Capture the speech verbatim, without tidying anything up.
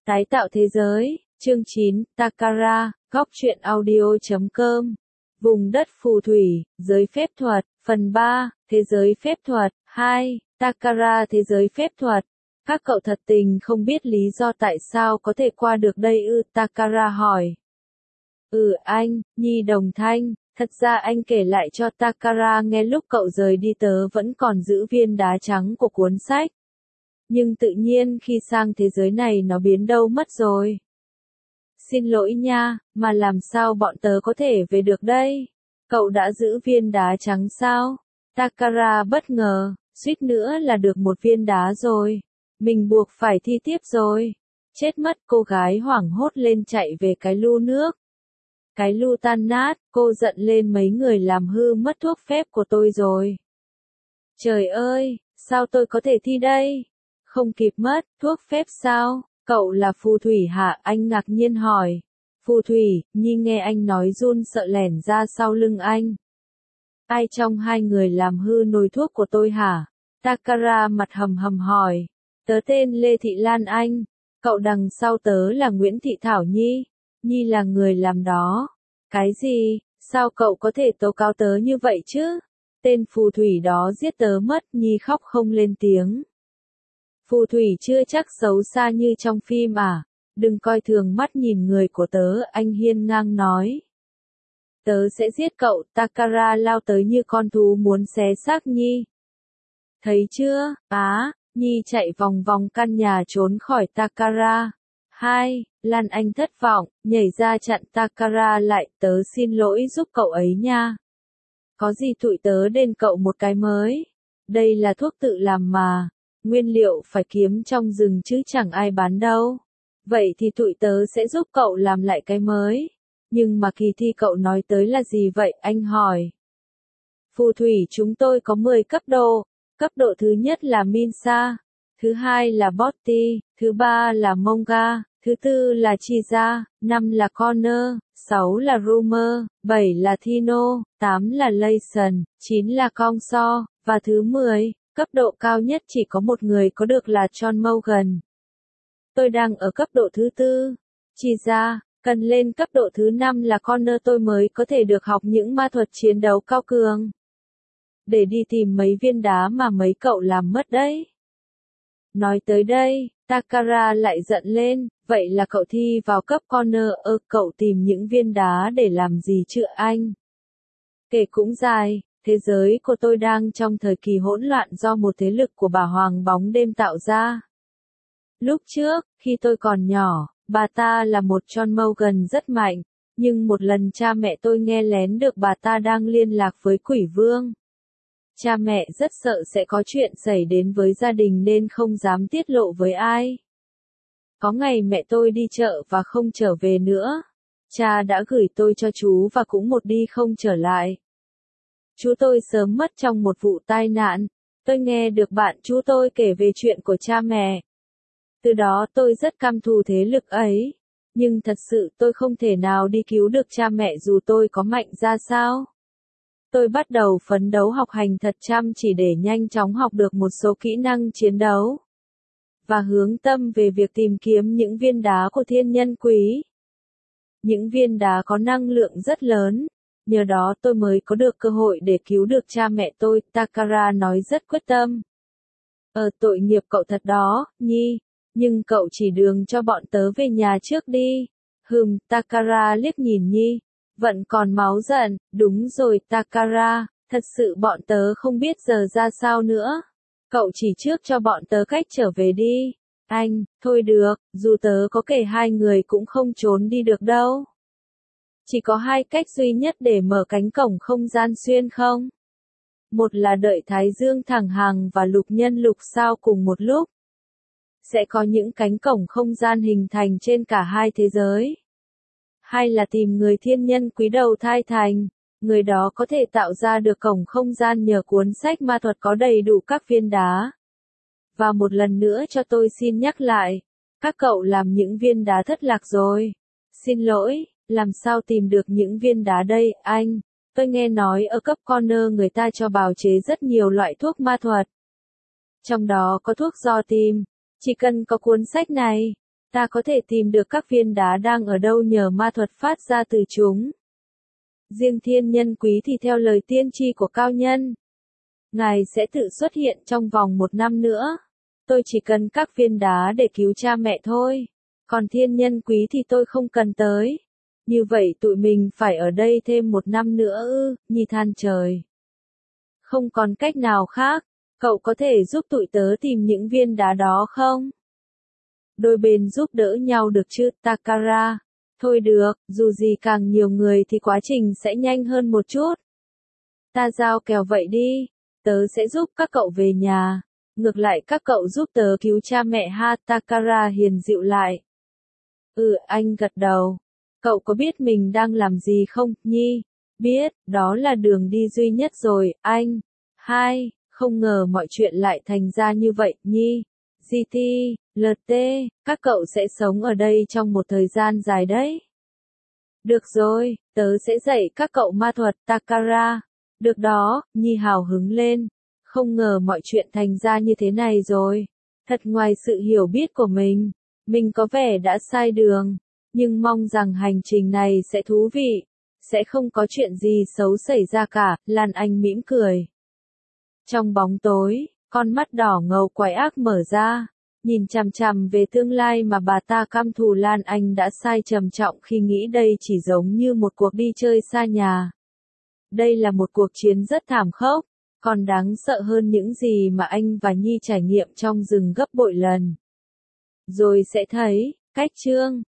Tái tạo thế giới, chương chín, Takara, góc truyện audio.com. Vùng đất phù thủy, giới phép thuật, phần ba, thế giới phép thuật, hai, Takara thế giới phép thuật. Các cậu thật tình không biết lý do tại sao có thể qua được đây ư? Takara hỏi. Ừ anh, Nhi đồng thanh, thật ra anh kể lại cho Takara nghe lúc cậu rời đi tớ vẫn còn giữ viên đá trắng của cuốn sách. Nhưng tự nhiên khi sang thế giới này nó biến đâu mất rồi. Xin lỗi nha, mà làm sao bọn tớ có thể về được đây? Cậu đã giữ viên đá trắng sao? Takara bất ngờ, suýt nữa là được một viên đá rồi. Mình buộc phải thi tiếp rồi. Chết mất, cô gái hoảng hốt lên chạy về cái lu nước. Cái lu tan nát, cô giận lên mấy người làm hư mất thuốc phép của tôi rồi. Trời ơi, sao tôi có thể thi đây? Không kịp mất, thuốc phép sao? Cậu là phù thủy hả? Anh ngạc nhiên hỏi. Phù thủy, Nhi nghe anh nói run sợ lẻn ra sau lưng anh. Ai trong hai người làm hư nồi thuốc của tôi hả? Takara mặt hầm hầm hỏi. Tớ tên Lê Thị Lan Anh. Cậu đằng sau tớ là Nguyễn Thị Thảo Nhi. Nhi là người làm đó. Cái gì? Sao cậu có thể tố cáo tớ như vậy chứ? Tên phù thủy đó giết tớ mất. Nhi khóc không lên tiếng. Phù thủy chưa chắc xấu xa như trong phim à? Đừng coi thường mắt nhìn người của tớ, anh hiên ngang nói. Tớ sẽ giết cậu. Takara lao tới như con thú muốn xé xác Nhi. Thấy chưa? Á, Nhi chạy vòng vòng căn nhà trốn khỏi Takara. Hai, Lan Anh thất vọng, nhảy ra chặn Takara lại. Tớ xin lỗi giúp cậu ấy nha. Có gì tụi tớ đền cậu một cái mới. Đây là thuốc tự làm mà. Nguyên liệu phải kiếm trong rừng chứ chẳng ai bán đâu. Vậy thì tụi tớ sẽ giúp cậu làm lại cái mới. Nhưng mà kỳ thi cậu nói tới là gì vậy? Anh hỏi. Phù thủy chúng tôi có mười cấp độ. Cấp độ thứ nhất là Minsa. Thứ hai là Botti. Thứ ba là Monga. Thứ tư là Chiza. Năm là Connor. Sáu là Rumor. Bảy là Thino. Tám là Layson. Chín là Kongso. Và thứ mười. Cấp độ cao nhất chỉ có một người có được là John Morgan. Tôi đang ở cấp độ thứ tư. Chỉ ra, cần lên cấp độ thứ năm là Connor tôi mới có thể được học những ma thuật chiến đấu cao cường. Để đi tìm mấy viên đá mà mấy cậu làm mất đấy. Nói tới đây, Takara lại giận lên, vậy là cậu thi vào cấp Connor, ơ cậu tìm những viên đá để làm gì chứ anh? Kể cũng dài. Thế giới của tôi đang trong thời kỳ hỗn loạn do một thế lực của bà Hoàng bóng đêm tạo ra. Lúc trước, khi tôi còn nhỏ, bà ta là một John Morgan rất mạnh, nhưng một lần cha mẹ tôi nghe lén được bà ta đang liên lạc với quỷ vương. Cha mẹ rất sợ sẽ có chuyện xảy đến với gia đình nên không dám tiết lộ với ai. Có ngày mẹ tôi đi chợ và không trở về nữa. Cha đã gửi tôi cho chú và cũng một đi không trở lại. Chú tôi sớm mất trong một vụ tai nạn. Tôi nghe được bạn chú tôi kể về chuyện của cha mẹ. Từ đó tôi rất căm thù thế lực ấy. Nhưng thật sự tôi không thể nào đi cứu được cha mẹ dù tôi có mạnh ra sao. Tôi bắt đầu phấn đấu học hành thật chăm chỉ để nhanh chóng học được một số kỹ năng chiến đấu. Và hướng tâm về việc tìm kiếm những viên đá của thiên nhân quý. Những viên đá có năng lượng rất lớn. Nhờ đó tôi mới có được cơ hội để cứu được cha mẹ tôi, Takara nói rất quyết tâm. Ờ tội nghiệp cậu thật đó, Nhi, nhưng cậu chỉ đường cho bọn tớ về nhà trước đi. Hừm, Takara liếc nhìn Nhi, vẫn còn máu giận, đúng rồi Takara, thật sự bọn tớ không biết giờ ra sao nữa. Cậu chỉ trước cho bọn tớ cách trở về đi. Anh, thôi được, dù tớ có kể hai người cũng không trốn đi được đâu. Chỉ có hai cách duy nhất để mở cánh cổng không gian xuyên không? Một là đợi Thái Dương thẳng hàng và lục nhân lục sao cùng một lúc. Sẽ có những cánh cổng không gian hình thành trên cả hai thế giới. Hai là tìm người thiên nhân quý đầu thai thành. Người đó có thể tạo ra được cổng không gian nhờ cuốn sách ma thuật có đầy đủ các viên đá. Và một lần nữa cho tôi xin nhắc lại. Các cậu làm những viên đá thất lạc rồi. Xin lỗi. Làm sao tìm được những viên đá đây, anh? Tôi nghe nói ở cấp Connor người ta cho bào chế rất nhiều loại thuốc ma thuật. Trong đó có thuốc do tim. Chỉ cần có cuốn sách này. Ta có thể tìm được các viên đá đang ở đâu nhờ ma thuật phát ra từ chúng. Riêng thiên nhân quý thì theo lời tiên tri của cao nhân, Ngài sẽ tự xuất hiện trong vòng một năm nữa. Tôi chỉ cần các viên đá để cứu cha mẹ thôi. Còn thiên nhân quý thì tôi không cần tới. Như vậy tụi mình phải ở đây thêm một năm nữa ư, Nhi than trời. Không còn cách nào khác, cậu có thể giúp tụi tớ tìm những viên đá đó không? Đôi bên giúp đỡ nhau được chứ, Takara? Thôi được, dù gì càng nhiều người thì quá trình sẽ nhanh hơn một chút. Ta giao kèo vậy đi, tớ sẽ giúp các cậu về nhà. Ngược lại các cậu giúp tớ cứu cha mẹ ha, Takara hiền dịu lại. Ừ, anh gật đầu. Cậu có biết mình đang làm gì không, Nhi? Biết, đó là đường đi duy nhất rồi, anh. Hai, không ngờ mọi chuyện lại thành ra như vậy, Nhi. giê tê, lờ tê, các cậu sẽ sống ở đây trong một thời gian dài đấy. Được rồi, tớ sẽ dạy các cậu ma thuật, Takara. Được đó, Nhi hào hứng lên. Không ngờ mọi chuyện thành ra như thế này rồi. Thật ngoài sự hiểu biết của mình. Mình có vẻ đã sai đường. Nhưng mong rằng hành trình này sẽ thú vị. Sẽ không có chuyện gì xấu xảy ra cả, Lan Anh mỉm cười. Trong bóng tối, con mắt đỏ ngầu quái ác mở ra. Nhìn chằm chằm về tương lai mà bà ta căm thù, Lan Anh đã sai trầm trọng khi nghĩ đây chỉ giống như một cuộc đi chơi xa nhà. Đây là một cuộc chiến rất thảm khốc, còn đáng sợ hơn những gì mà anh và Nhi trải nghiệm trong rừng gấp bội lần. Rồi sẽ thấy, cách chương.